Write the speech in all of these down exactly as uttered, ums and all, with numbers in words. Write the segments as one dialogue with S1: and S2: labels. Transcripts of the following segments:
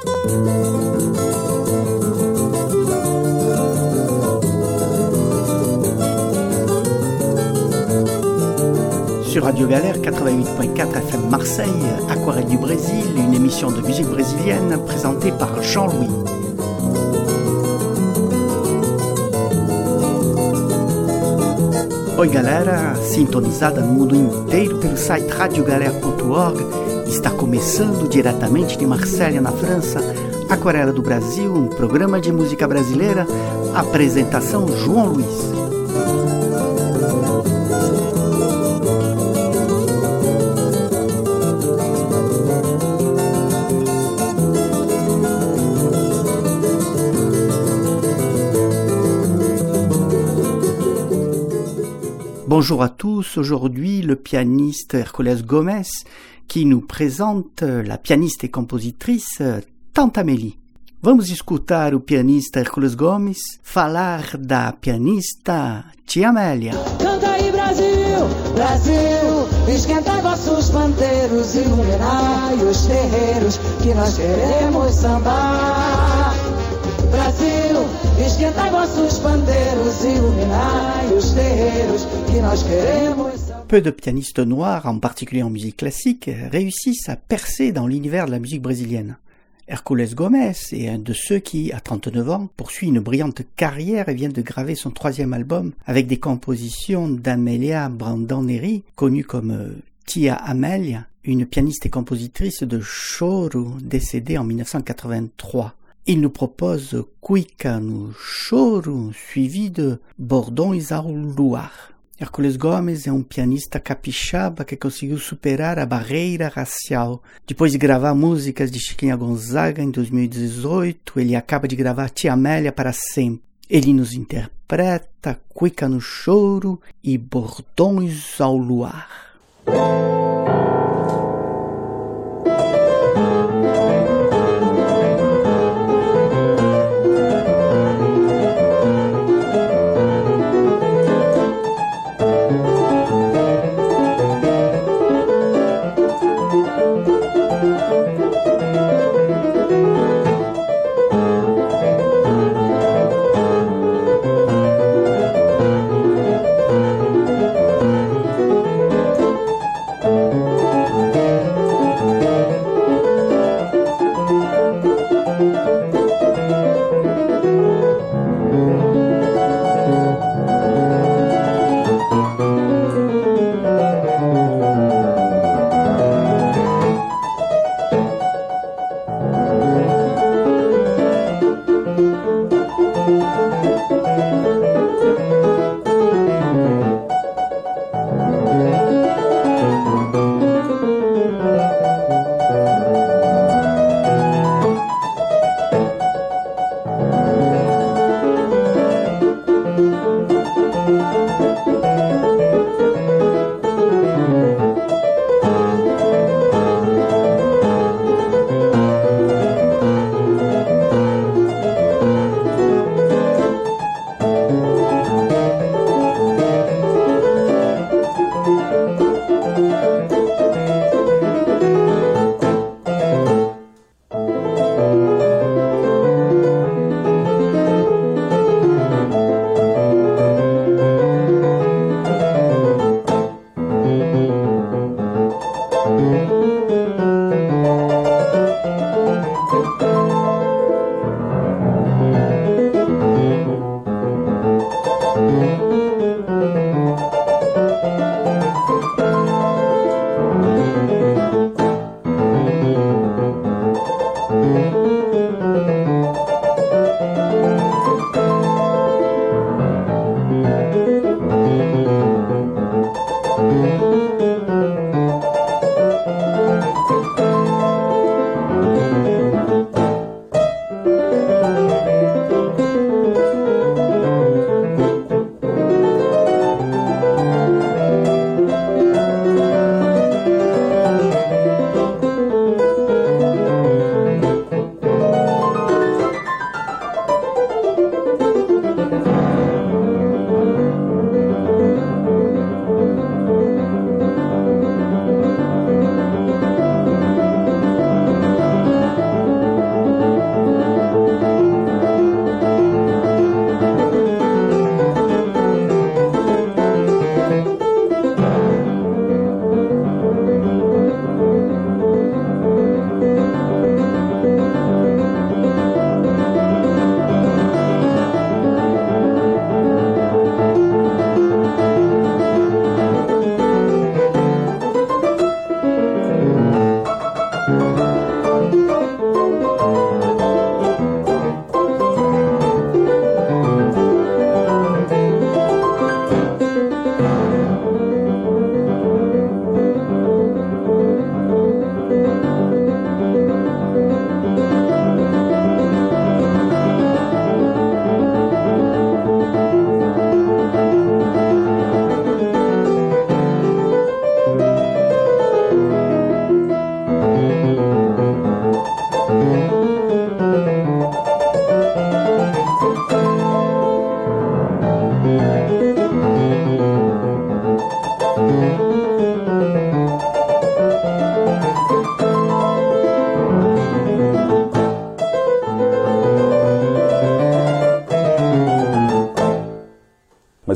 S1: Sur Radio Galère quatre-vingt-huit virgule quatre F M Marseille, Aquarelle du Brésil, une émission de musique brésilienne présentée par Jean-Louis. Oi galera, sintonizada no mundo inteiro pelo site radio galera ponto org, está começando diretamente de Marselha, na França, Aquarela do Brasil, um programa de música brasileira, apresentação João Luiz. Bonjour à tous, aujourd'hui le pianiste Hércules Gomes qui nous présente la pianiste et compositrice Tante Amélie. Vamos escutar o pianista Hércules Gomes falar da pianista Tia Amélia.
S2: Canta aí Brasil, Brasil, esquentai vossos panteiros, iluminai os terreiros que nós queremos sambar. Brasil, esquentai vossos pandeiros, iluminai os terreiros que nós queremos.
S1: Peu de pianistes noirs, en particulier en musique classique, réussissent à percer dans l'univers de la musique brésilienne. Hércules Gomes est un de ceux qui, à trente-neuf ans, poursuit une brillante carrière et vient de graver son troisième album avec des compositions d'Amélia Brandão-Nery, connue comme Tia Amélia, une pianiste et compositrice de choro décédée en dix-neuf cent quatre-vingt-trois. Il nous propose Cuica no Choro, suivi de Bordões ao Luar. Hércules Gomes é um pianista capixaba que conseguiu superar a barreira racial. Depois de gravar músicas de Chiquinha Gonzaga em dois mil e dezoito, ele acaba de gravar Tia Amélia para sempre. Ele nos interpreta Cuica no Choro e Bordões ao Luar.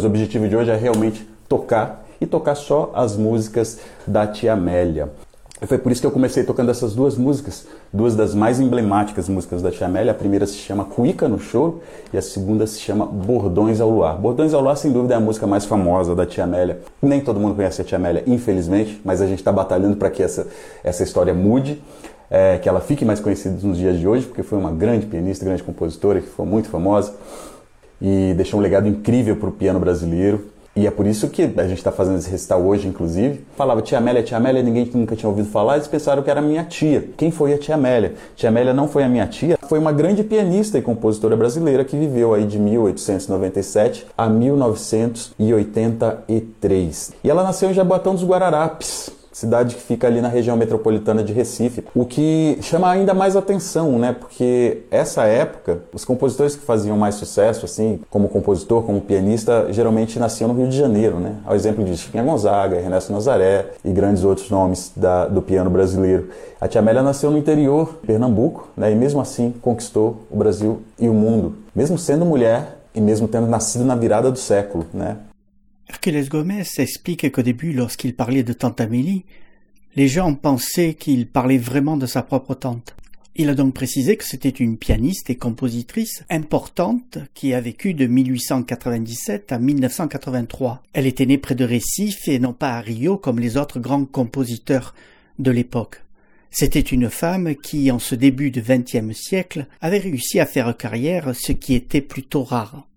S3: o objetivo de hoje é realmente tocar e tocar só as músicas da Tia Amélia. E foi por isso que eu comecei tocando essas duas músicas, duas das mais emblemáticas músicas da Tia Amélia. A primeira se chama Cuíca no Choro e a segunda se chama Bordões ao Luar. Bordões ao Luar, sem dúvida, é a música mais famosa da Tia Amélia. Nem todo mundo conhece a Tia Amélia, infelizmente, mas a gente está batalhando para que essa, essa história mude, é, que ela fique mais conhecida nos dias de hoje, porque foi uma grande pianista, grande compositora, que foi muito famosa e deixou um legado incrível para o piano brasileiro. E é por isso que a gente está fazendo esse recital hoje, inclusive. Falava Tia Amélia, Tia Amélia, ninguém nunca tinha ouvido falar, eles pensaram que era minha tia. Quem foi a Tia Amélia? Tia Amélia não foi a minha tia, foi uma grande pianista e compositora brasileira que viveu aí de mil oitocentos e noventa e sete a mil novecentos e oitenta e três. E ela nasceu em Jaboatão dos Guararapes, cidade que fica ali na região metropolitana de Recife, o que chama ainda mais atenção, né? Porque essa época, os compositores que faziam mais sucesso, assim, como compositor, como pianista, geralmente nasciam no Rio de Janeiro, né? Ao exemplo de Chiquinha Gonzaga, Ernesto Nazaré e grandes outros nomes da, do piano brasileiro. A Tia Amélia nasceu no interior, Pernambuco, né? E mesmo assim conquistou o Brasil e o mundo, mesmo sendo mulher e mesmo tendo nascido na virada do século, né?
S1: Hercule Gomez explique qu'au début, lorsqu'il parlait de tante Amélie, les gens pensaient qu'il parlait vraiment de sa propre tante. Il a donc précisé que c'était une pianiste et compositrice importante qui a vécu de mille huit cent quatre-vingt-dix-sept à mille neuf cent quatre-vingt-trois. Elle était née près de Recife et non pas à Rio comme les autres grands compositeurs de l'époque. C'était une femme qui, en ce début du vingtième siècle, avait réussi à faire carrière, ce qui était plutôt rare.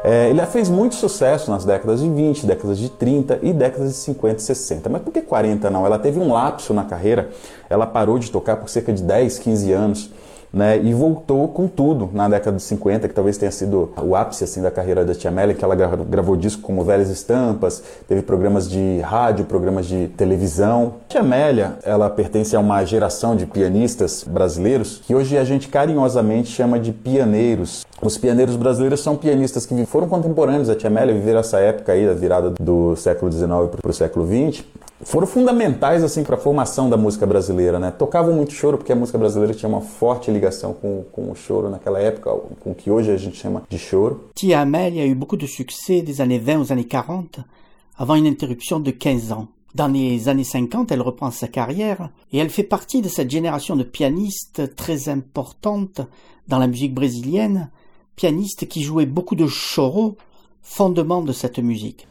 S3: É, ele fez muito sucesso nas décadas de vinte, décadas de trinta e décadas de cinquenta e sessenta. Mas por que quarenta não? Ela teve um lapso na carreira, ela parou de tocar por cerca de dez, quinze anos, né, e voltou com tudo na década de cinquenta, que talvez tenha sido o ápice assim, da carreira da Tia Amélia, que ela gravou disco como Velhas Estampas, teve programas de rádio, programas de televisão. A Tia Amélia, ela pertence a uma geração de pianistas brasileiros que hoje a gente carinhosamente chama de pianeiros. Os pianeiros brasileiros são pianistas que foram contemporâneos da Tia Amélia, viveram essa época aí, da virada do século dezenove para o século vinte. Foram fundamentais assim para a formação da música brasileira, né? Tocavam muito choro porque a música brasileira tinha uma forte ligação com, com o choro naquela época, com o que hoje a gente chama de choro.
S1: Tia Amélia a eu beaucoup de succès des années vingt aux années quarante, avant une interruption de quinze ans. Dans les années cinquante, elle reprend sa carrière et elle fait partie de cette génération de pianistes très importante dans la musique brésilienne, pianistes qui jouaient beaucoup de choro, fondement de cette musique.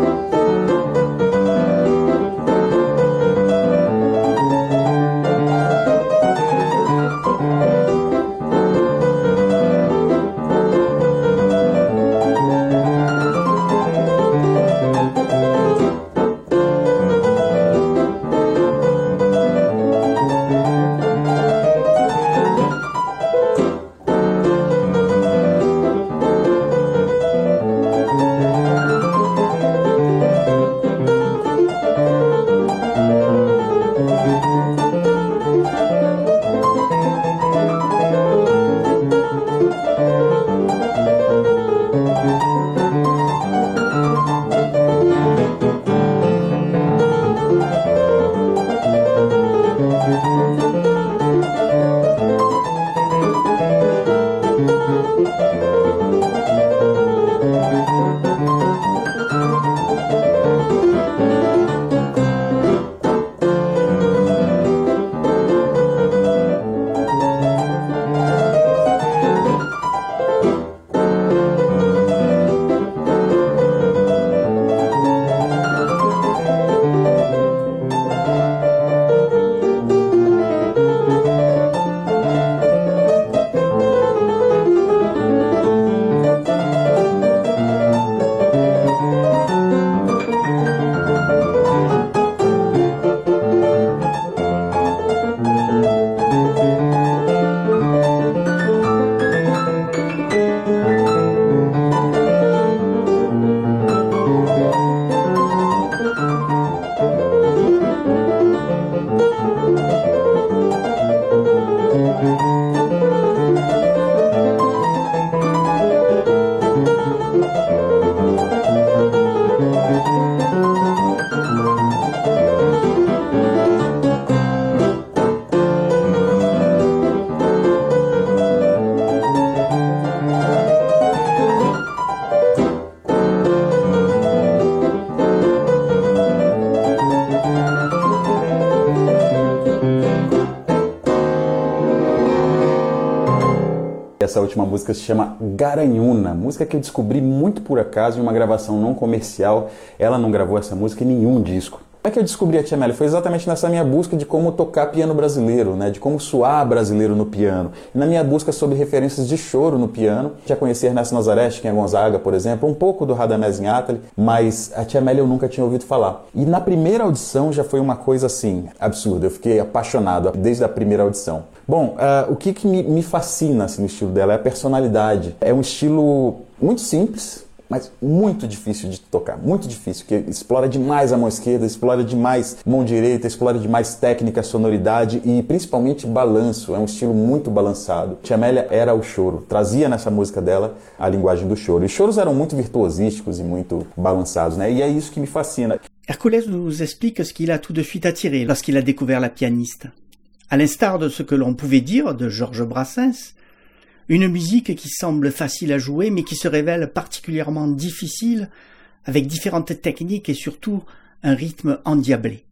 S3: Essa última música se chama Garanhuna, música que eu descobri muito por acaso em uma gravação não comercial. Ela não gravou essa música em nenhum disco. Como é que eu descobri a Tia Amélia? Foi exatamente nessa minha busca de como tocar piano brasileiro, né? De como soar brasileiro no piano. E na minha busca sobre referências de choro no piano, já conheci Ernesto Nazaré, Chiquinha Gonzaga, por exemplo, um pouco do Radamés Inátali, mas a Tia Amélia eu nunca tinha ouvido falar. E na primeira audição já foi uma coisa assim, absurda. Eu fiquei apaixonado desde a primeira audição. Bom, uh, o que, que me, me fascina assim, no estilo dela é a personalidade. É um estilo muito simples, mas muito difícil de tocar, muito difícil, que explora demais a mão esquerda, explora demais mão direita, explora demais técnica, sonoridade e principalmente balanço. É um estilo muito balançado. Tia Amélia era o choro, trazia nessa música dela a linguagem do choro. E os choros eram muito virtuosísticos e muito balançados, né? E é isso que me fascina.
S1: Hércules nous explique ce qu'il a tout de suite attiré lorsqu'il a découvert la pianiste. À l'instar de ce que l'on pouvait dire de Georges Brassens, une musique qui semble facile à jouer mais qui se révèle particulièrement difficile avec différentes techniques et surtout un rythme endiablé.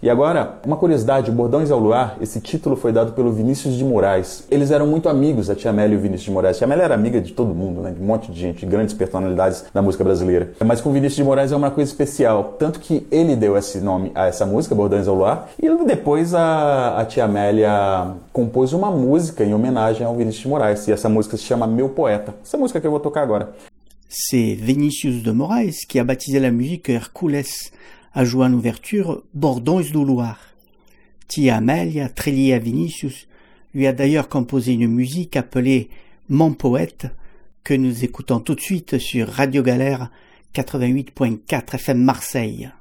S3: E agora, uma curiosidade, o Bordões ao Luar, esse título foi dado pelo Vinícius de Moraes. Eles eram muito amigos, a Tia Amélia e o Vinícius de Moraes. A Tia Amélia era amiga de todo mundo, né? De um monte de gente, de grandes personalidades da música brasileira. Mas com o Vinícius de Moraes é uma coisa especial, tanto que ele deu esse nome a essa música, Bordões ao Luar, e depois a, a Tia Amélia compôs uma música em homenagem ao Vinícius de Moraes, e essa música se chama Meu Poeta. Essa música que eu vou tocar agora.
S1: C'est Vinícius de Moraes qui a baptisé la musique que Hercules a joué en ouverture Bordões do Luar. Tia Amélia, très liée à Vinícius, lui a d'ailleurs composé une musique appelée Mon Poète, que nous écoutons tout de suite sur Radio Galère quatre-vingt-huit point quatre F M Marseille.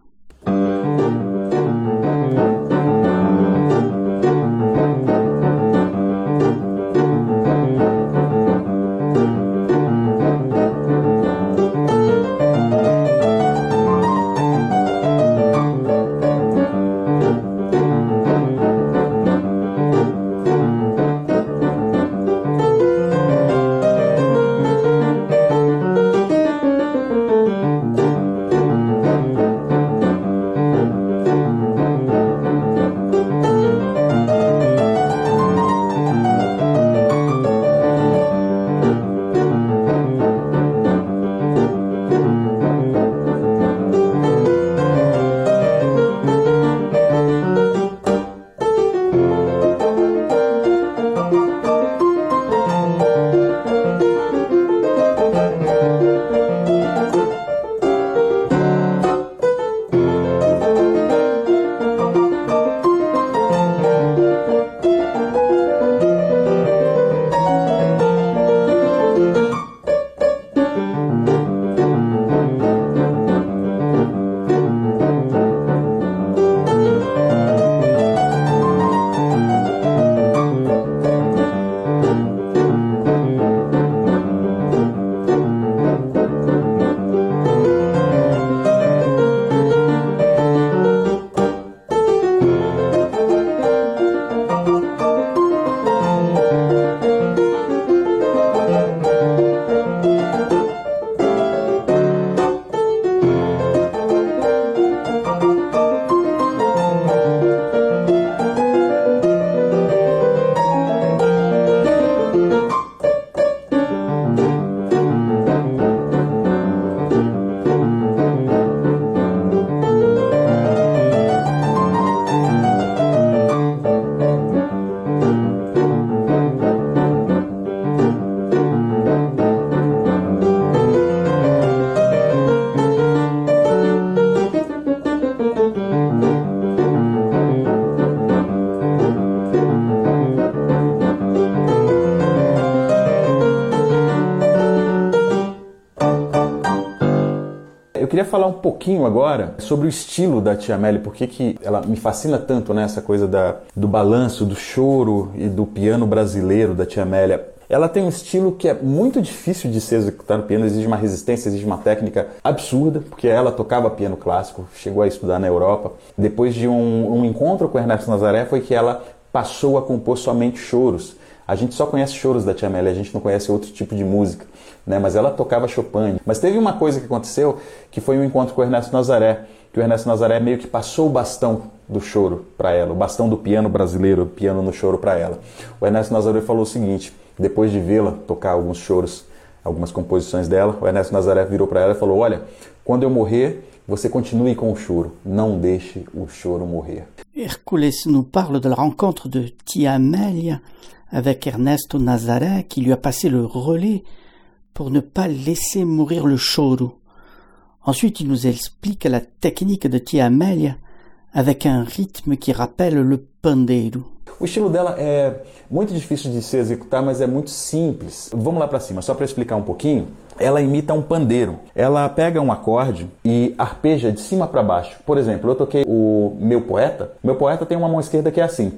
S3: Eu queria falar um pouquinho agora sobre o estilo da Tia Amélia, porque que ela me fascina tanto, né, essa coisa da, do balanço, do choro e do piano brasileiro da Tia Amélia. Ela tem um estilo que é muito difícil de se executar no piano, exige uma resistência, exige uma técnica absurda, porque ela tocava piano clássico, chegou a estudar na Europa. Depois de um, um encontro com Ernesto Nazaré foi que ela passou a compor somente choros. A gente só conhece choros da Tia Amélia, a gente não conhece outro tipo de música, né? Mas ela tocava Chopin. Mas teve uma coisa que aconteceu, que foi um encontro com o Ernesto Nazaré, que o Ernesto Nazaré meio que passou o bastão do choro para ela, o bastão do piano brasileiro, o piano no choro para ela. O Ernesto Nazaré falou o seguinte, depois de vê-la tocar alguns choros, algumas composições dela, o Ernesto Nazaré virou para ela e falou, olha, quando eu morrer, você continue com o choro, não deixe o choro morrer.
S1: Hercules nous parle de la rencontre de Tia Amélia avec Ernesto Nazaré qui lui a passé le relais pour ne pas laisser mourir le choro. Ensuite, il nous explique la technique de Tia Amélia avec un rythme qui rappelle le pandeiro.
S3: O estilo dela é muito difícil de se executar, mas é muito simples. Vamos lá para cima, só para explicar um pouquinho. Ela imita um pandeiro. Ela pega um acorde e arpeja de cima para baixo. Por exemplo, eu toquei o Meu Poeta. Meu Poeta tem uma mão esquerda que é assim.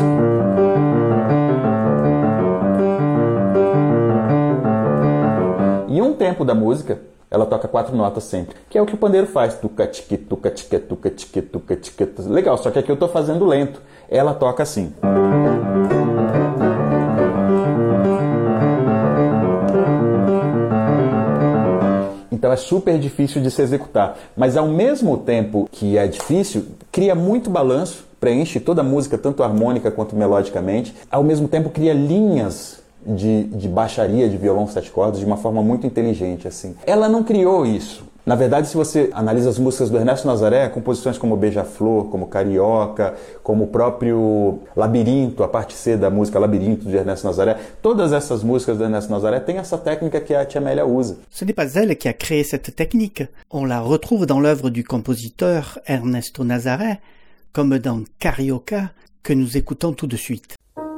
S3: Em um tempo da música, ela toca quatro notas sempre, que é o que o pandeiro faz. Tuca, tique, tuca, tique, tuca, tique, tuca, tique. Legal, só que aqui eu estou fazendo lento. Ela toca assim. Então é super difícil de se executar. Mas ao mesmo tempo que é difícil, cria muito balanço, preenche toda a música, tanto harmônica quanto melodicamente. Ao mesmo tempo cria linhas de, de baixaria, de violão sete cordas, de uma forma muito inteligente, assim. Ela não criou isso. Na verdade, se você analisa as músicas do Ernesto Nazaré, composições como Beija-Flor, como Carioca, como o próprio Labirinto, a parte C da música Labirinto de Ernesto Nazaré, todas essas músicas do Ernesto Nazaré têm essa técnica que a Tia Amélia usa.
S1: Ce n'est pas elle qui a créé cette technique. On la retrouve dans l'œuvre du compositeur Ernesto Nazaré, comme dans Carioca, que nous écoutons tout de suite.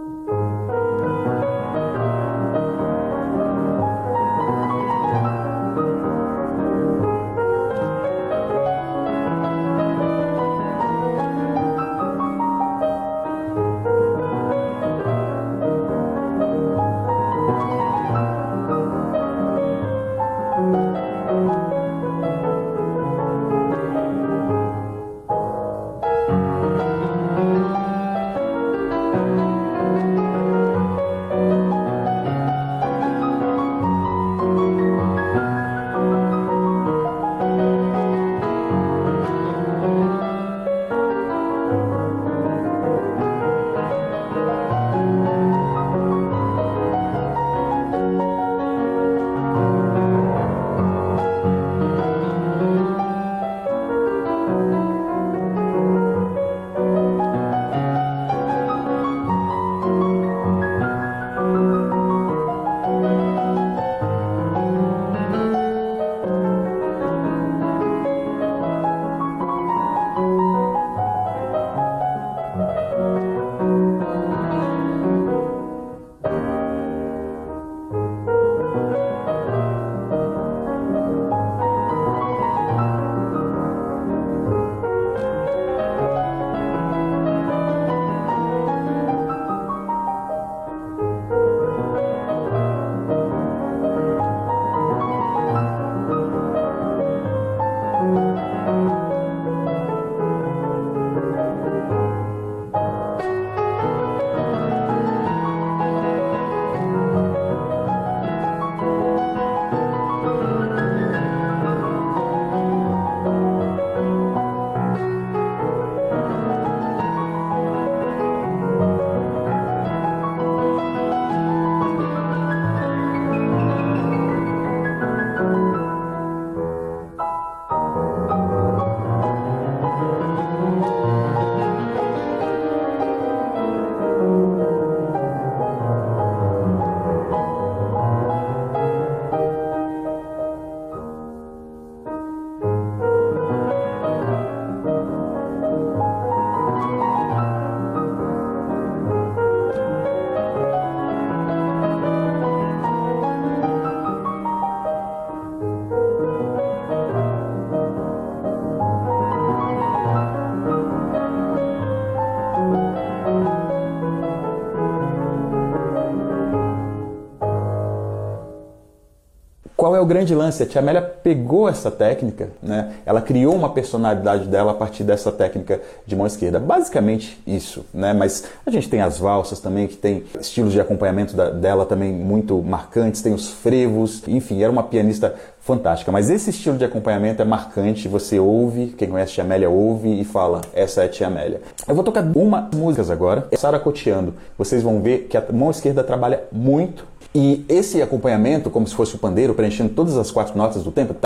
S3: Qual é o grande lance? A Tia Amélia pegou essa técnica, né? Ela criou uma personalidade dela a partir dessa técnica de mão esquerda. Basicamente isso, né? Mas a gente tem as valsas também, que tem estilos de acompanhamento da, dela também muito marcantes, tem os frevos, enfim, era uma pianista fantástica. Mas esse estilo de acompanhamento é marcante, você ouve, quem conhece a Tia Amélia ouve e fala, essa é a Tia Amélia. Eu vou tocar uma música agora, Saracoteando. Vocês vão ver que a mão esquerda trabalha muito. E esse acompanhamento, como se fosse o pandeiro, preenchendo todas as quatro notas do tempo,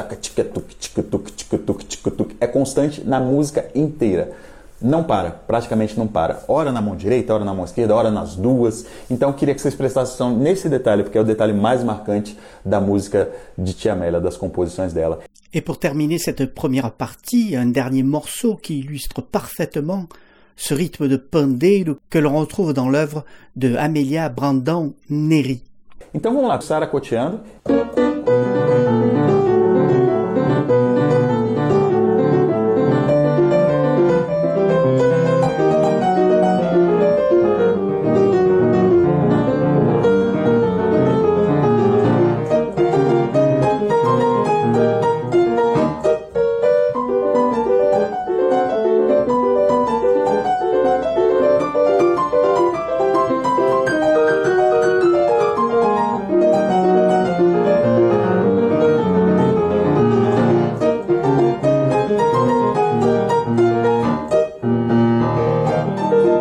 S3: é constante na música inteira. Não para, praticamente não para. Ora na mão direita, ora na mão esquerda, ora nas duas. Então eu queria que vocês prestassem atenção nesse detalhe, porque é o detalhe mais marcante da música de Tia Amélia, das composições dela.
S1: Et pour terminer cette première partie, un dernier morceau qui illustre parfaitement ce rythme de pandeiro que l'on retrouve dans l'œuvre de Amélia Brandão Neri.
S3: Então vamos lá, Saracoteando.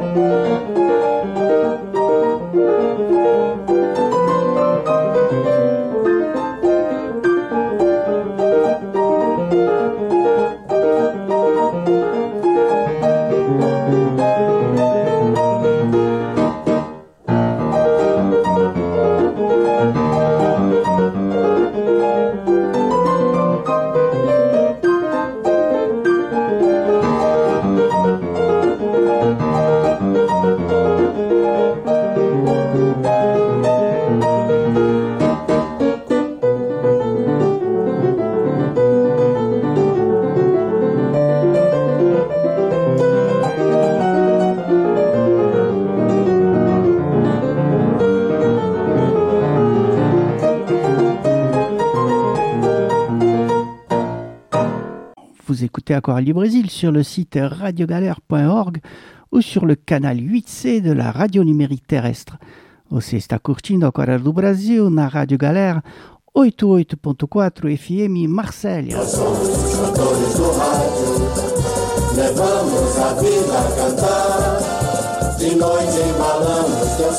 S1: Vous écoutez Aquarelle du Brésil sur le site radio galère point org ou sur le canal huit C de la radio numérique terrestre. Você está curtindo Aquarelle do Brasil na Rádio Galera oitenta e oito ponto quatro F M Marsella.
S4: Nós somos os cantores do rádio, levamos a vida a cantar. De noite embalamos teu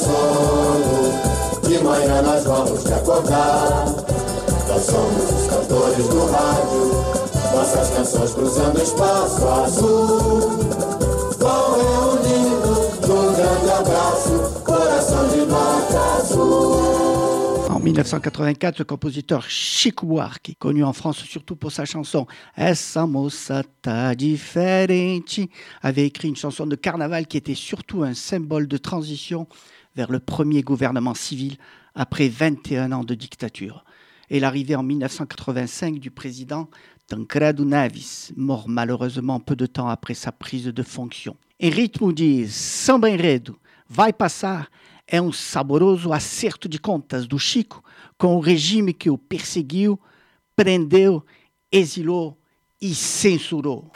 S4: sono, de manhã nós vamos te acordar. Nós somos os cantores do rádio, nossas canções cruzando espaço azul, vão reunindo num grande abraço, coração de nota azul.
S1: En mille neuf cent quatre-vingt-quatre, le compositeur Chico Buarque, connu en France surtout pour sa chanson Essa moça tá diferente, avait écrit une chanson de carnaval qui était surtout un symbole de transition vers le premier gouvernement civil après vingt et un ans de dictature. Et l'arrivée en mille neuf cent quatre-vingt-cinq du président Tancredo Neves, mort malheureusement peu de temps après sa prise de fonction. Em ritmo de samba enredo, Vai Passar é um saboroso acerto de contas do Chico com o regime que o perseguiu, prendeu, exilou e censurou.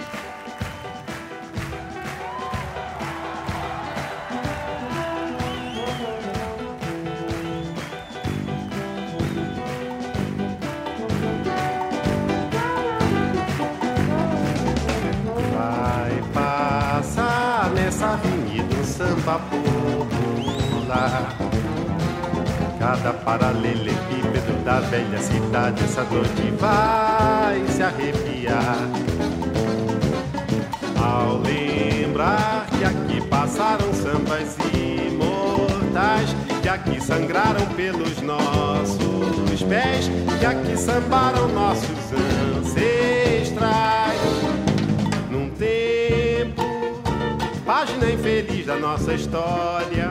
S5: Avenida, um samba popular. Cada paralelepípedo da velha cidade essa noite vai se arrepiar. Ao lembrar que aqui passaram sambas imortais, que aqui sangraram pelos nossos pés, que aqui sambaram nossos ancestrais. Num tempo, página infeliz da nossa história,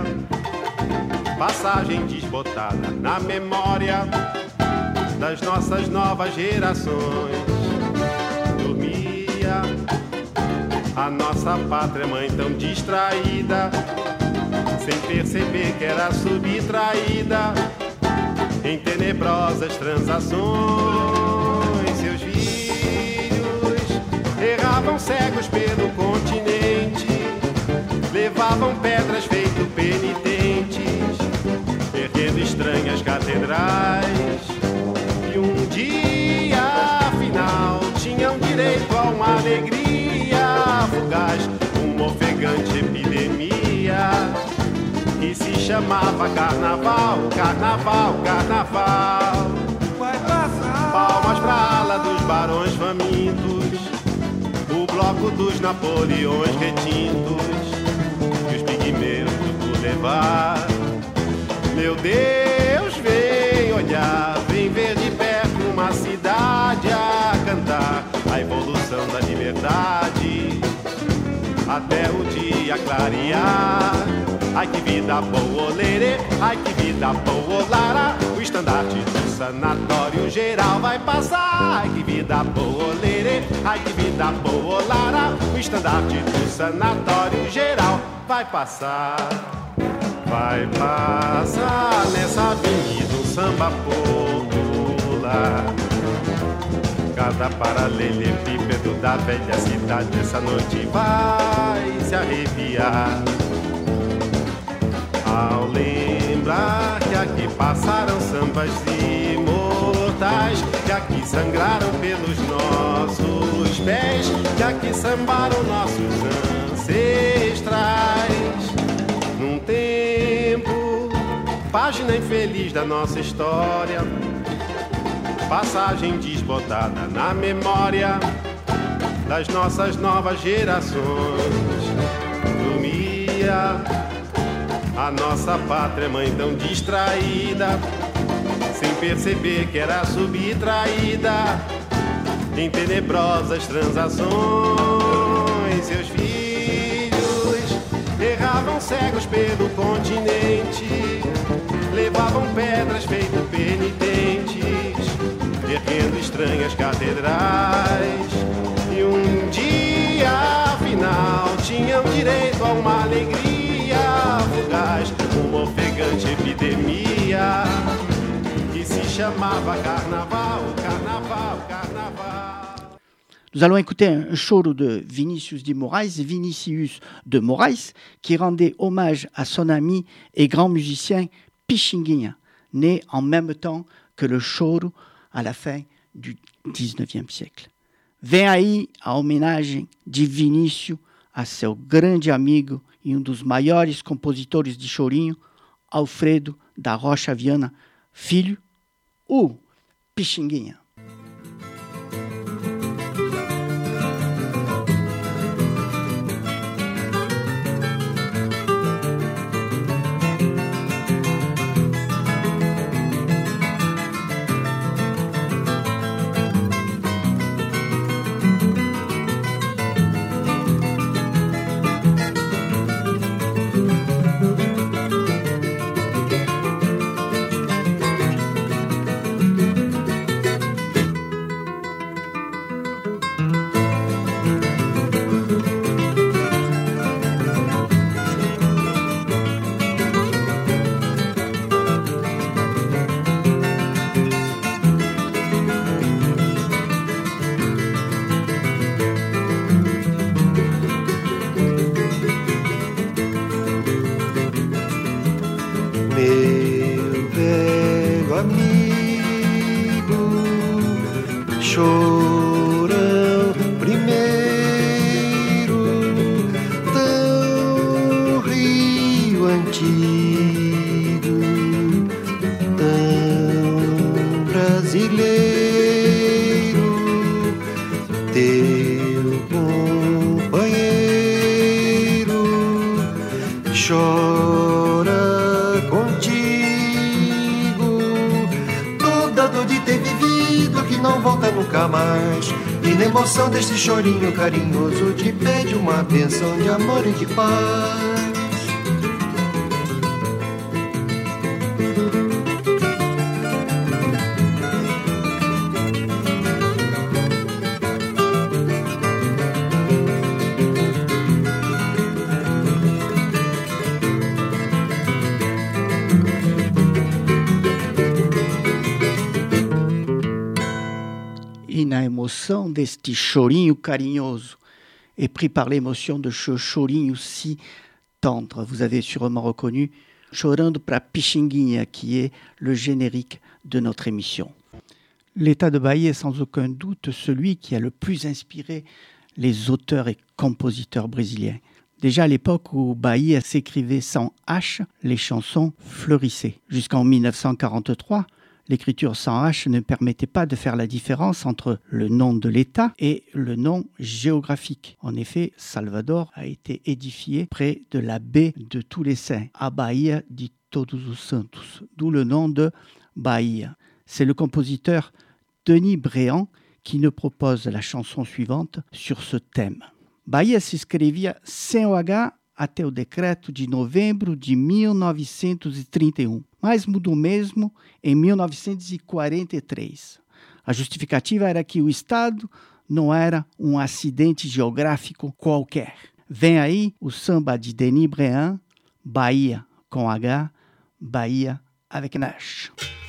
S5: passagem desbotada na memória das nossas novas gerações. Dormia a nossa pátria mãe tão distraída, sem perceber que era subtraída em tenebrosas transações. Seus filhos erravam cegos pelo continente, levavam pedras feito penitentes, erguendo estranhas catedrais. E um dia, afinal, tinham direito a uma alegria fugaz, uma ofegante epidemia que se chamava carnaval, carnaval, carnaval. Vai passar. Palmas pra ala dos barões famintos, o bloco dos Napoleões retintos, e os pigmeus do Boulevard. Meu Deus, vem olhar, vem ver de perto uma cidade a cantar a evolução da liberdade até o dia clarear. Ai que vida boa, lerê, ai que vida boa, lara, o estandarte do sanatório geral vai passar. Ai que vida boa, lerê, ai que vida boa, lara, o estandarte do sanatório geral vai passar. Vai passar nessa avenida um samba popular. Cada paralelepípedo da velha cidade essa noite vai se arrepiar. Ao lembrar que aqui passaram sambas imortais, que aqui sangraram pelos nossos nossos pés, que aqui sambaram nossos ancestrais. Num tempo, página infeliz da nossa história, passagem desbotada na memória das nossas novas gerações. Dormia a nossa pátria mãe tão distraída, sem perceber que era subtraída em tenebrosas transações. Seus filhos erravam cegos pelo continente, levavam pedras feito penitentes, erguendo estranhas catedrais. E um dia, afinal, tinham direito a uma alegria fugaz, uma ofegante epidemia que se chamava carnaval, carnaval, carnaval.
S1: Nous allons écouter un choro de Vinícius de Moraes, Vinicius de Moraes, qui rendait hommage à son ami et grand musicien Pixinguinha, né en même temps que le choro à la fin du dix-neuvième siècle. Vem aí a homenagem de Vinícius a seu grande amigo e um dos maiores compositores de chorinho, Alfredo da Rocha Viana, filho, o Pixinguinha.
S6: Desse chorinho carinhoso te pede uma bênção de amor e de paz.
S1: E na emoção deste chorinho carinhoso, et pris par l'émotion de ce chorinho si tendre, vous avez sûrement reconnu Chorando pra Pixinguinha, qui est le générique de notre émission. L'État de Bahia est sans aucun doute celui qui a le plus inspiré les auteurs et compositeurs brésiliens. Déjà à l'époque où Bahia s'écrivait sans H, les chansons fleurissaient. Jusqu'en mille neuf cent quarante-trois, l'écriture sans H ne permettait pas de faire la différence entre le nom de l'État et le nom géographique. En effet, Salvador a été édifié près de la baie de tous les saints, à Bahia de Todos os Santos, d'où le nom de Bahia. C'est le compositeur Denis Bréant qui nous propose la chanson suivante sur ce thème. Bahia se escrevia sem o H até o decreto de novembro de mil novecentos e trinta e um, mas mudou mesmo em mil novecentos e quarenta e três. A justificativa era que o Estado não era um acidente geográfico qualquer. Vem aí o samba de Denis Bréant, Bahia com H, Bahia avec Nash.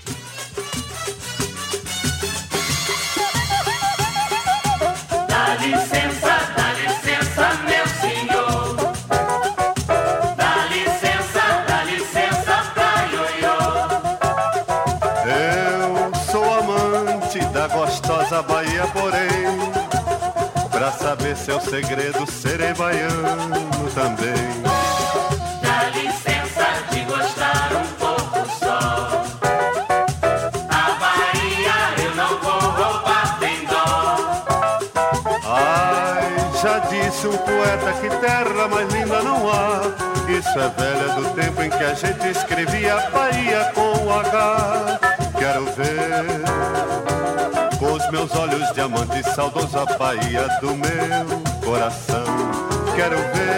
S7: Dá licença, dá licença, meu senhor. Dá licença, dá licença pra ioiô.
S5: Eu sou amante da gostosa Bahia, porém seu segredo, serei baiano também.
S7: Dá licença de gostar um pouco só. A Bahia eu não vou roubar, tem dó.
S5: Ai, já disse um poeta que terra mais linda não há. Isso é velha do tempo em que a gente escrevia Bahia com H. Quero ver com os meus olhos diamantes saudoso a Bahia do meu coração. Quero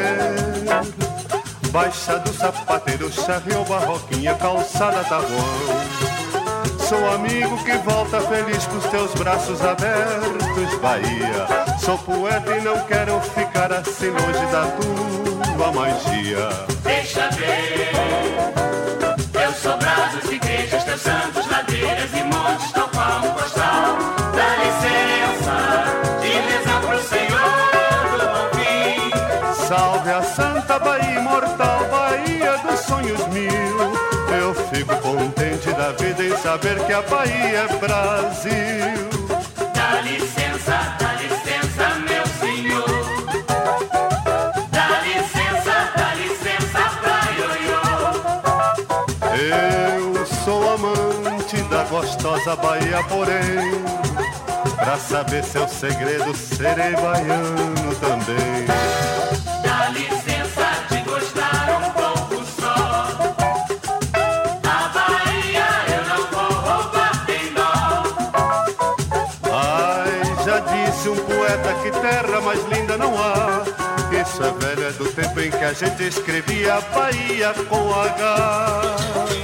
S5: ver Baixa do Sapateiro, Charriot, Barroquinha, Calçada da Juan. Sou amigo que volta feliz com os teus braços abertos, Bahia. Sou poeta e não quero ficar assim longe da tua magia.
S7: Deixa ver, eu sou braços, igrejas, teus santos, ladeiras e montes, tal qual um postal. Dá licença de rezar pro Senhor do bom fim.
S5: Salve a Santa Bahia imortal, Bahia dos sonhos mil. Eu fico contente da vida em saber que a Bahia é Brasil.
S7: Dá licença, dá licença, meu senhor. Dá licença, dá licença pra ioiô.
S5: Eu sou amante da gostosa Bahia, porém, pra saber seu segredo, serei baiano também.
S7: Dá licença de gostar um pouco só. A Bahia eu não vou roubar, tem dó.
S5: Ai, já disse um poeta que terra mais linda não há. Isso é velho, é do tempo em que a gente escrevia Bahia com H.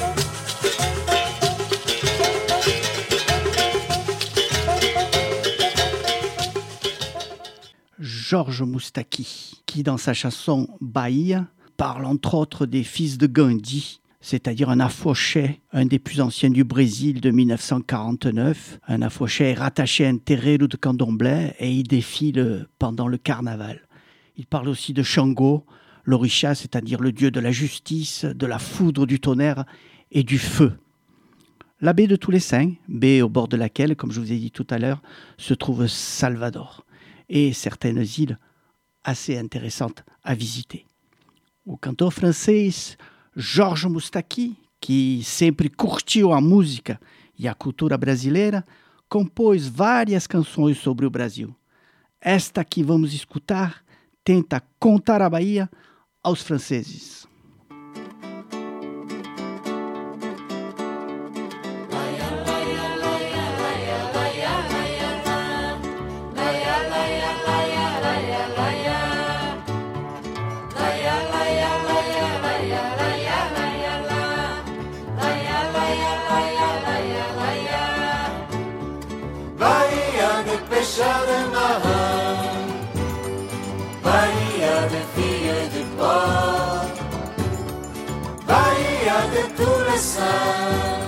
S1: Georges Moustaki, qui dans sa chanson Bahia parle entre autres des fils de Gandhi, c'est-à-dire un afoxé, un des plus anciens du Brésil de mille neuf cent quarante-neuf. Un afoxé est rattaché à un terreiro de candomblé et il défile pendant le carnaval. Il parle aussi de Shango, l'orisha, c'est-à-dire le dieu de la justice, de la foudre, du tonnerre et du feu. La baie de tous les saints, baie au bord de laquelle, comme je vous ai dit tout à l'heure, se trouve Salvador et certaines îles assez intéressantes à visiter. O cantor francês Georges Moustaki, que sempre curtiu a música e a cultura brasileira, compôs várias canções sobre o Brasil. Esta que vamos escutar tenta contar a Bahia aos franceses.
S4: Bahia de pêcheurs marins, Bahia de filles du port, Bahia de tous les saints,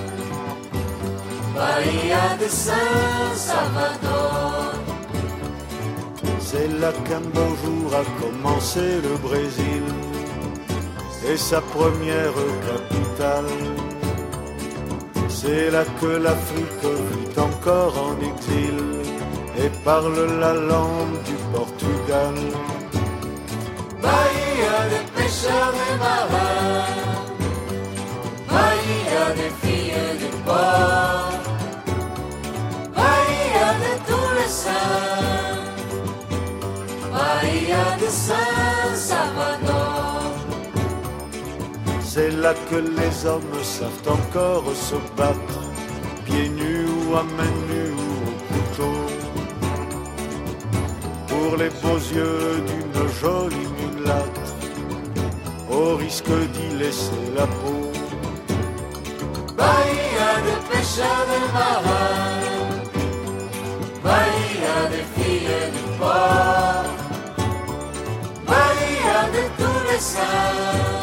S4: Bahia de Saint-Salvador.
S8: C'est là qu'un beau jour a commencé le Brésil et sa première capitale. C'est là que l'Afrique vit encore en exil et parle la langue du Portugal.
S4: Bahia de pêcheurs et marins, Bahia des filles du port, Bahia de tous les saints, Bahia de Saint-Salvador.
S8: C'est là que les hommes savent encore se battre, pieds nus ou à main nue ou au couteau, pour les beaux yeux d'une jolie mulâtre, au risque d'y laisser la peau.
S4: Bahia de pêcheurs et marins, Bahia des filles du port, Bahia de tous les saints,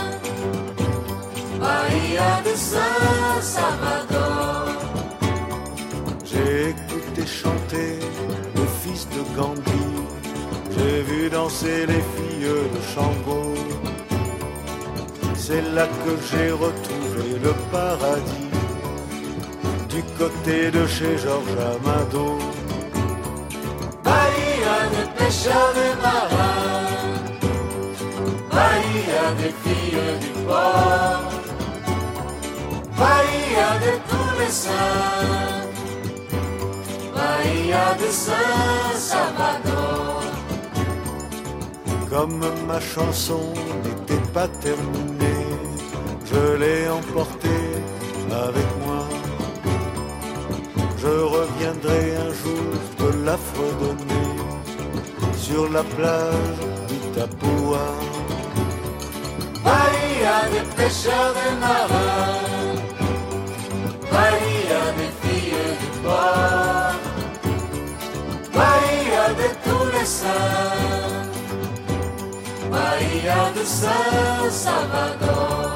S4: Bahia de Saint-Salvador.
S8: J'ai écouté chanter le fils de Gandhi, j'ai vu danser les filles de Shango. C'est là que j'ai retrouvé le paradis, du côté de chez Georges Amado.
S4: Bahia de
S7: Chão de Malá, Bahia de fio de pó, Bahia de Tuluçã, Bahia de San Salvador.
S8: Comme ma chanson n'était pas terminée, je l'ai emportée avec moi. Je reviendrai un jour te la fredonner sur la plage d'Itapoua.
S7: Bahia de pêcheurs de marins, Bahia de filles de port, Bahia de Tuluçã, Bahia de San Salvador.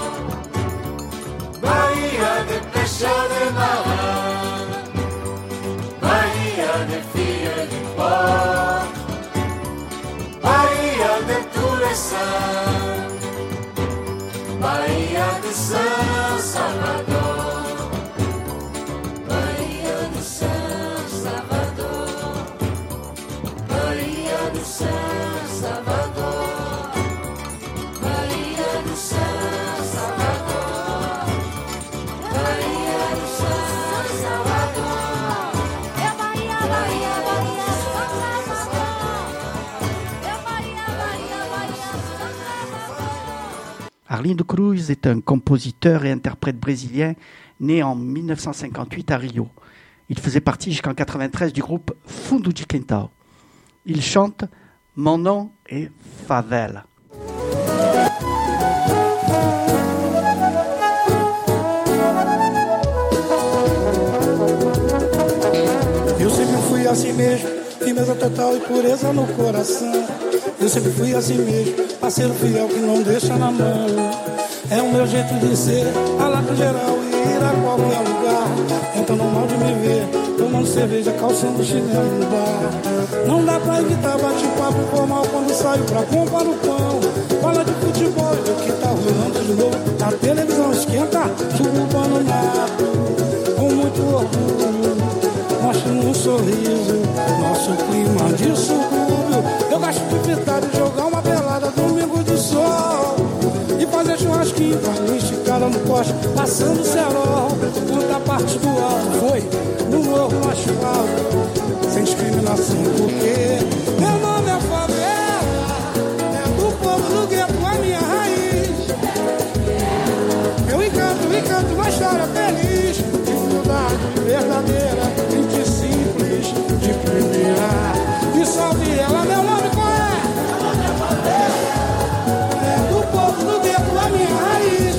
S7: Bahia de pêcheurs de marins, Bahia de filles de port, Bahia de Tuluçã, Bahia de San Salvador, Bahia de San Salvador, Bahia de San Salvador, Bahia de San Salvador, Bahia de San Salvador, é Bahia, Bahia, Bahia, San Salvador, é Bahia, Bahia, Bahia, San Salvador.
S1: Arlindo Cruz est un compositeur et interprète brésilien né en dix-neuf cent cinquante-huit à Rio. Il faisait partie jusqu'en quatre-vingt-treize du groupe Fundo de Quintal. Il chante « Mon nom est Favela ».
S9: Eu sempre fui assim mesmo, firmeza total e pureza no coração. Eu sempre fui assim mesmo, parceiro fiel que não deixa na mão. É o meu jeito de ser, a lata geral e ir a qualquer lugar. Então não mal de me ver, tomando cerveja, calçando chinelo no bar. Não dá pra evitar bate-papo formal quando saio pra comprar o pão. Fala de futebol e do que tá rolando de novo. A televisão esquenta, suburbano mato, com muito orgulho. Mostra um sorriso, nosso clima de subúrbio. Eu gosto de fritar e jogar uma pelada domingo de sol. E fazer churrasquinho, carne esticada no poste, passando cerol. Quanta parte do alto foi no morro, no asfalto, sem discriminação, porque meu nome é favela, é do povo do gueto, a minha raiz. Eu encanto, encanto uma história feliz, de humildade verdadeira, gente simples, de primeira. E salve ela, meu nome qual é? Meu nome é favela, é do povo do gueto, a minha raiz.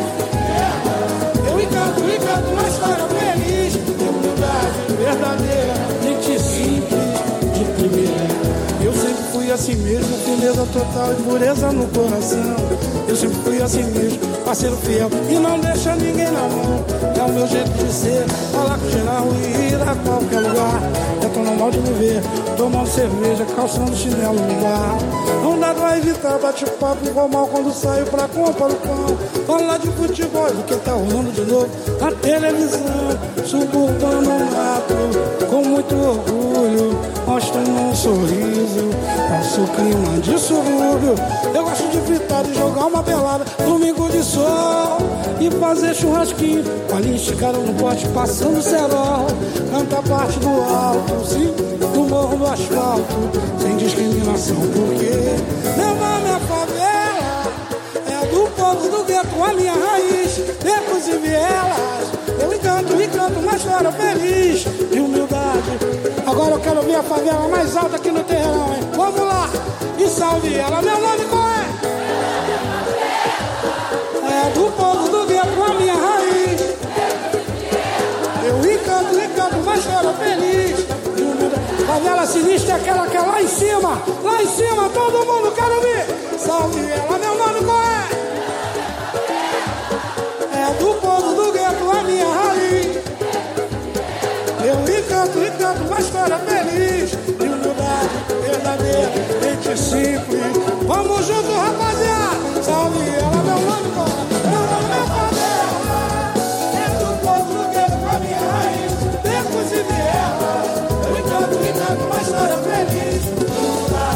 S9: Eu encanto, encanto uma história feliz, de humildade verdadeira, gente simples, de primeira. Eu sempre fui assim mesmo, firmeza total e pureza no coração. Eu sempre fui assim mesmo, parceiro fiel e não deixa ninguém na mão. É o meu jeito de ser, falar com geral e ir a qualquer lugar. Eu tô normal de me ver, tomando cerveja, calçando chinelo no bar. Não dá pra evitar bate-papo informal quando saio pra comprar o pão. Falar de futebol do que tá rolando de novo na televisão. Suburbano mato, com muito orgulho, mostrando um sorriso, nosso clima de subúrbio. Eu gosto de fritar e jogar uma pelada, domingo de sol, e fazer churrasquinho, com a linha esticada no pote, passando cerol. Canta a parte do alto, sim, do morro do asfalto, sem discriminação, porque meu nome é favela, é do povo do gueto, a minha raiz, becos e vielas. Eu encanto, encanto uma história feliz, de humildade. Agora eu quero ver a favela mais alta aqui no terrão, hein? Vamos lá, e salve ela, meu nome qual é? É do povo do gueto, a minha raiz. Eu encanto, encanto uma história feliz, de humildade. Favela sinistra é aquela que é lá em cima, lá em cima, todo mundo quer ouvir. Salve ela, meu nome qual é? É do povo do gueto, a minha raiz. Eu encanto, encanto uma história feliz, de humildade verdadeira, gente simples. Vamos junto, rapaziada. Salve ela, meu nome qual é? Meu nome é favela, é do povo do gueto, a minha raiz. Becos e vielas, eu encanto, encanto uma história feliz, de humildade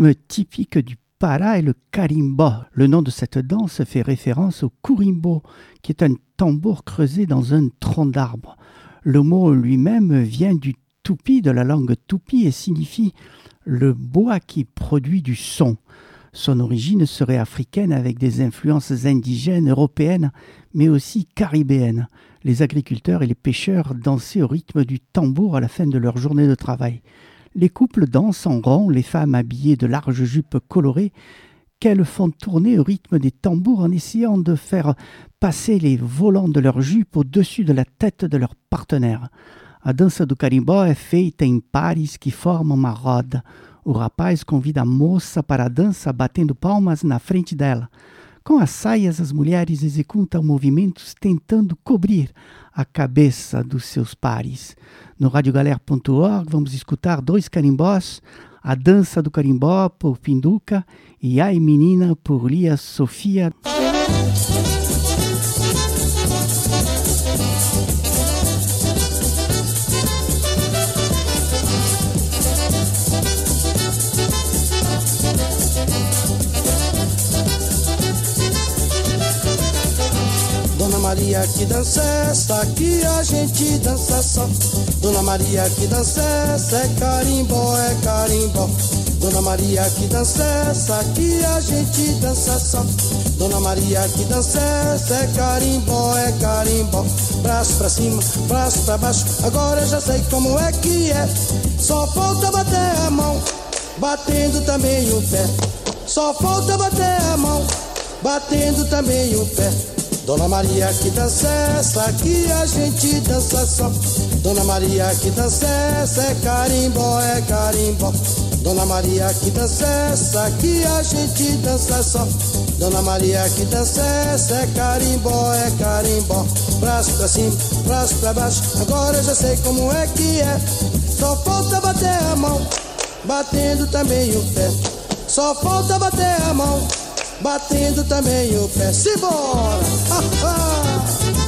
S1: rythme typique du Pará est le carimbo. Le nom de cette danse fait référence au curimbo, qui est un tambour creusé dans un tronc d'arbre. Le mot lui-même vient du tupi, de la langue tupi, et signifie le bois qui produit du son. Son origine serait africaine avec des influences indigènes, européennes, mais aussi caribéennes. Les agriculteurs et les pêcheurs dansaient au rythme du tambour à la fin de leur journée de travail. Les couples dansent en rond, les femmes habillées de larges jupes colorées, qu'elles font tourner au rythme des tambours en essayant de faire passer les volants de leur jupe au-dessus de la tête de leur partenaire. A dança do carimbó é feita em pares que formam uma roda. O rapaz convida a moça para a dança batendo palmas na frente dela. Com as saias, as mulheres executam movimentos tentando cobrir a cabeça dos seus pares. No radiogalera ponto org vamos escutar dois carimbós, A Dança do Carimbó por Pinduca e Ai Menina por Lia Sofia.
S6: Dona Maria que dança essa, que a gente dança só. Dona Maria que dança essa, é carimbó, é carimbó. Dona Maria que dança essa, que a gente dança só. Dona Maria que dança essa, é carimbó, é carimbó. Braço pra cima, braço pra baixo, agora eu já sei como é que é. Só falta bater a mão, batendo também o pé. Só falta bater a mão, batendo também o pé. Dona Maria que dança essa, que a gente dança só. Dona Maria que dança essa, é carimbó, é carimbó. Dona Maria que dança essa, que a gente dança só. Dona Maria que dança essa, é carimbó, é carimbó. Braço pra cima, braço pra baixo, agora eu já sei como é que é. Só falta bater a mão, batendo também o pé. Só falta bater a mão, batendo também o pé. Simbora! Ah, ah.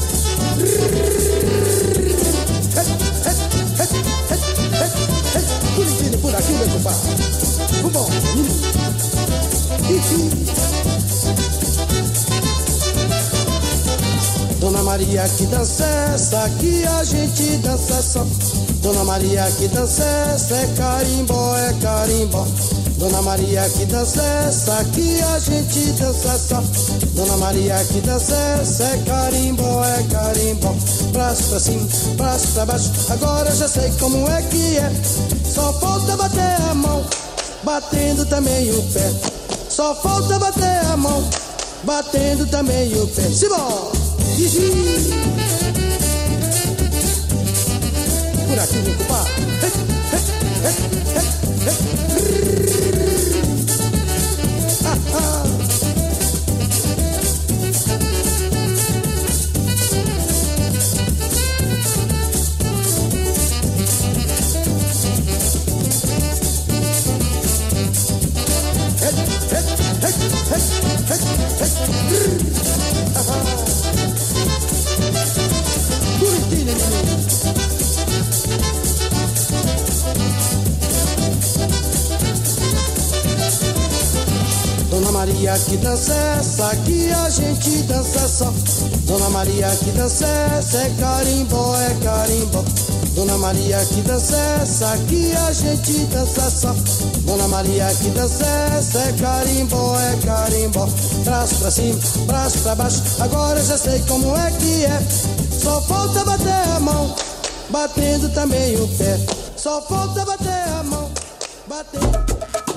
S6: Bonitinho por aqui, meu compadre. Vambora, menino. Dona Maria que dança essa, que a gente dança só. Dona Maria que dança essa, é carimbó, é carimbó. Dona Maria que dança essa, que a gente dança só. Dona Maria que dança essa, é carimbó, é carimbó. Braço pra cima, braço pra baixo, agora eu já sei como é que é. Só falta bater a mão, batendo também o pé. Só falta bater a mão, batendo também o pé. Simbora! Por aqui, meu compadre. Hey, hey, hey, hey, hey. Ah, ah. Dona Maria que dança essa, que a gente dança só. Dona Maria que dança essa, é carimbó, é carimbó. Dona Maria que dança essa, que a gente dança só. Dona Maria que dança essa, é carimbó, é carimbó. Braço pra cima, braço pra baixo, agora eu já sei como é que é. Só falta bater a mão, batendo também o pé. Só falta bater a mão, batendo.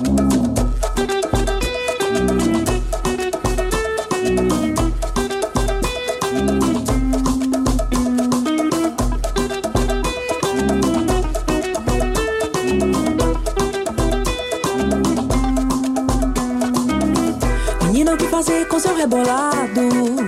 S10: Menina, o que fazer com seu rebolado?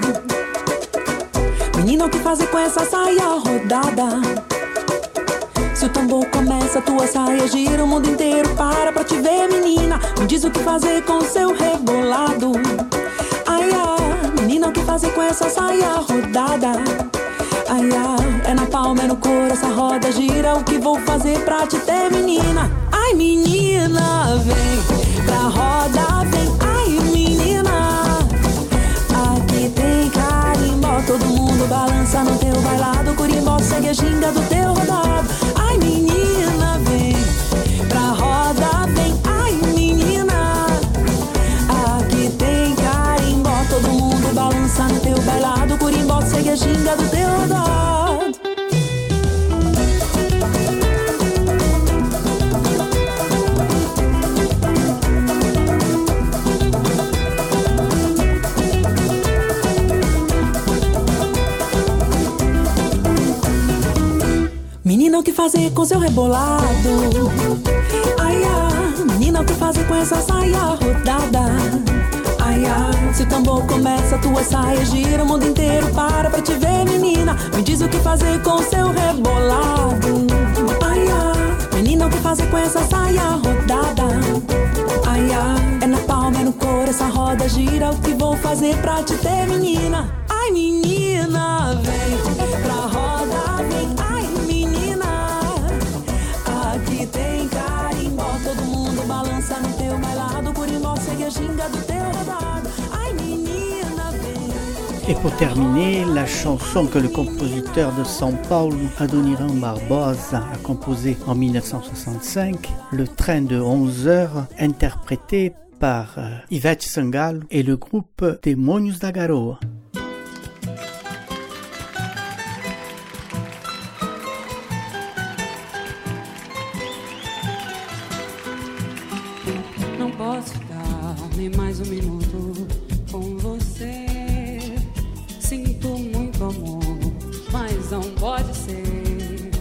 S10: Menina, o que fazer com essa saia rodada? Se o tambor começa, tua saia gira, o mundo inteiro para pra te ver, menina. Me diz o que fazer com seu rebolado. Ai, ai, menina, o que fazer com essa saia rodada? Ai, ai, é na palma, é no couro, essa roda gira. O que vou fazer pra te ter, menina? Ai, Ai menina, vem pra roda, vem. Ai menina, aqui tem carimbó. Todo mundo balança no teu bailado. Curimbó segue a ginga do teu rodado. Ai menina, vem pra roda, vem. Ai menina, aqui tem carimbó. Todo mundo balança no teu bailado. Curimbó segue a ginga do teu rodado. Menina, o que fazer com seu rebolado? Ai, ai, menina, o que fazer com essa saia rodada? Ai, ai, se o tambor começa, tua saia gira o mundo inteiro para pra te ver, menina. Me diz o que fazer com seu rebolado. Ai, ai, menina, o que fazer com essa saia rodada? Ai, ai, é na palma, é no couro, essa roda gira. O que vou fazer pra te ter, menina? Ai, menina, vem pra roda, vem. Ai, aqui tem carimbó, todo mundo balança no teu bailado. Curimbó segue a ginga do teu rodado. Ai menina, vem.
S1: Et pour terminer, la chanson que le compositeur de São Paulo, Adoniran Barbosa, a composée en mille neuf cent soixante-cinq, Le train de onze heures, interprétée par Ivete Sangalo et le groupe Demônios da Garoa.
S11: Posso ficar nem mais um minuto com você. Sinto muito amor, mas não pode ser.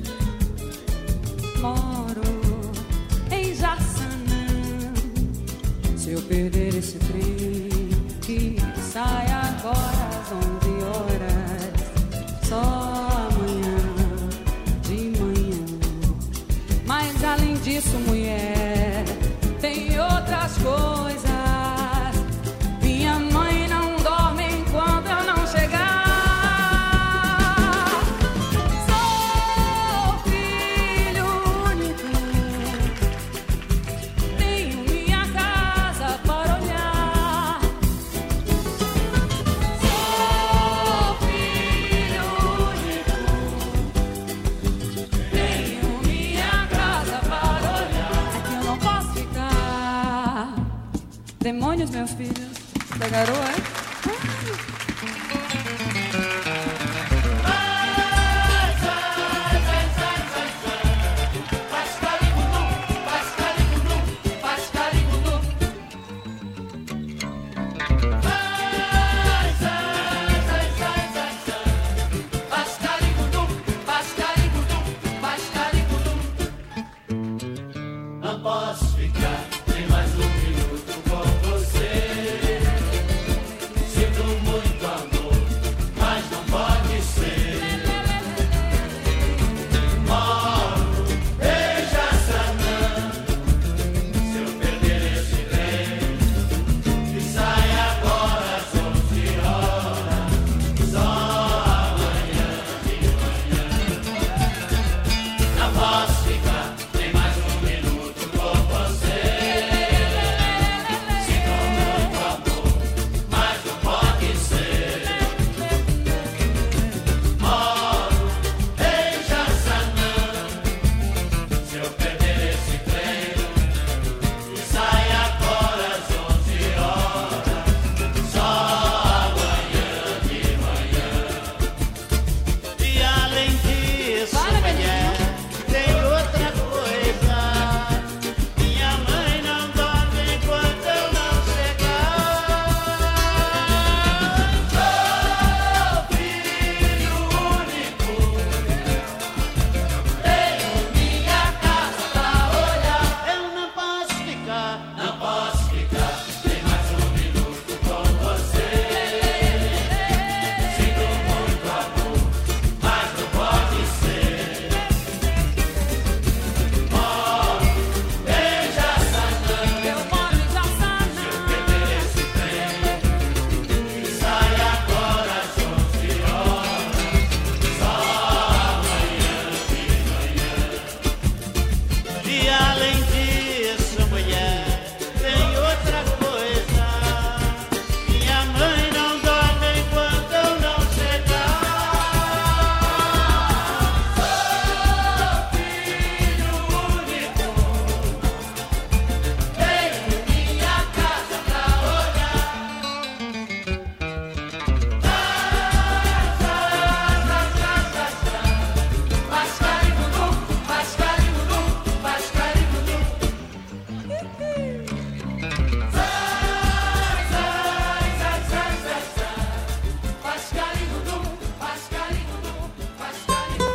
S11: Moro em Jaçanã. Se eu perder esse trem que sai agora às onze horas, só amanhã de manhã. Mas além disso, mulher, tem outras coisas. Minha mãe não dorme enquanto eu não chegar. Sou filho único, tenho minha casa para olhar. Sou filho único, tenho minha casa para olhar. Aqui eu não posso ficar. Demônios, meus filhos, da garoa, é?
S7: Não posso ficar nem mais um minuto com você.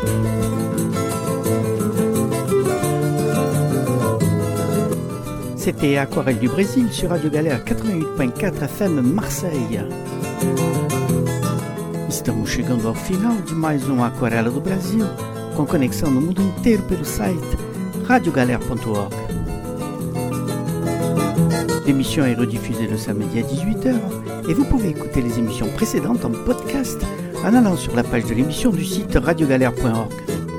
S1: C'était Aquarelle du Brésil sur Radio Galère quatre-vingt-huit point quatre F M Marseille. Estamos chegando ao final de mais um Aquarela do Brasil, com conexão no mundo inteiro pelo site radio galère point org. L'émission est rediffusée le samedi à dix-huit heures et vous pouvez écouter les émissions précédentes en podcast en allant sur la page de l'émission du site radio galère point org.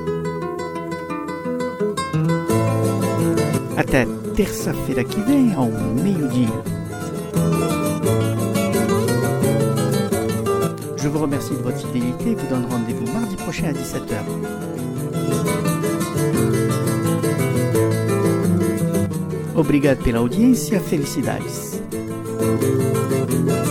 S1: Até terça-feira que vem, ao meio-dia. Je vous remercie de votre fidélité et vous donne rendez-vous mardi prochain à dix-sept heures. Obrigado pela audiência, felicidades.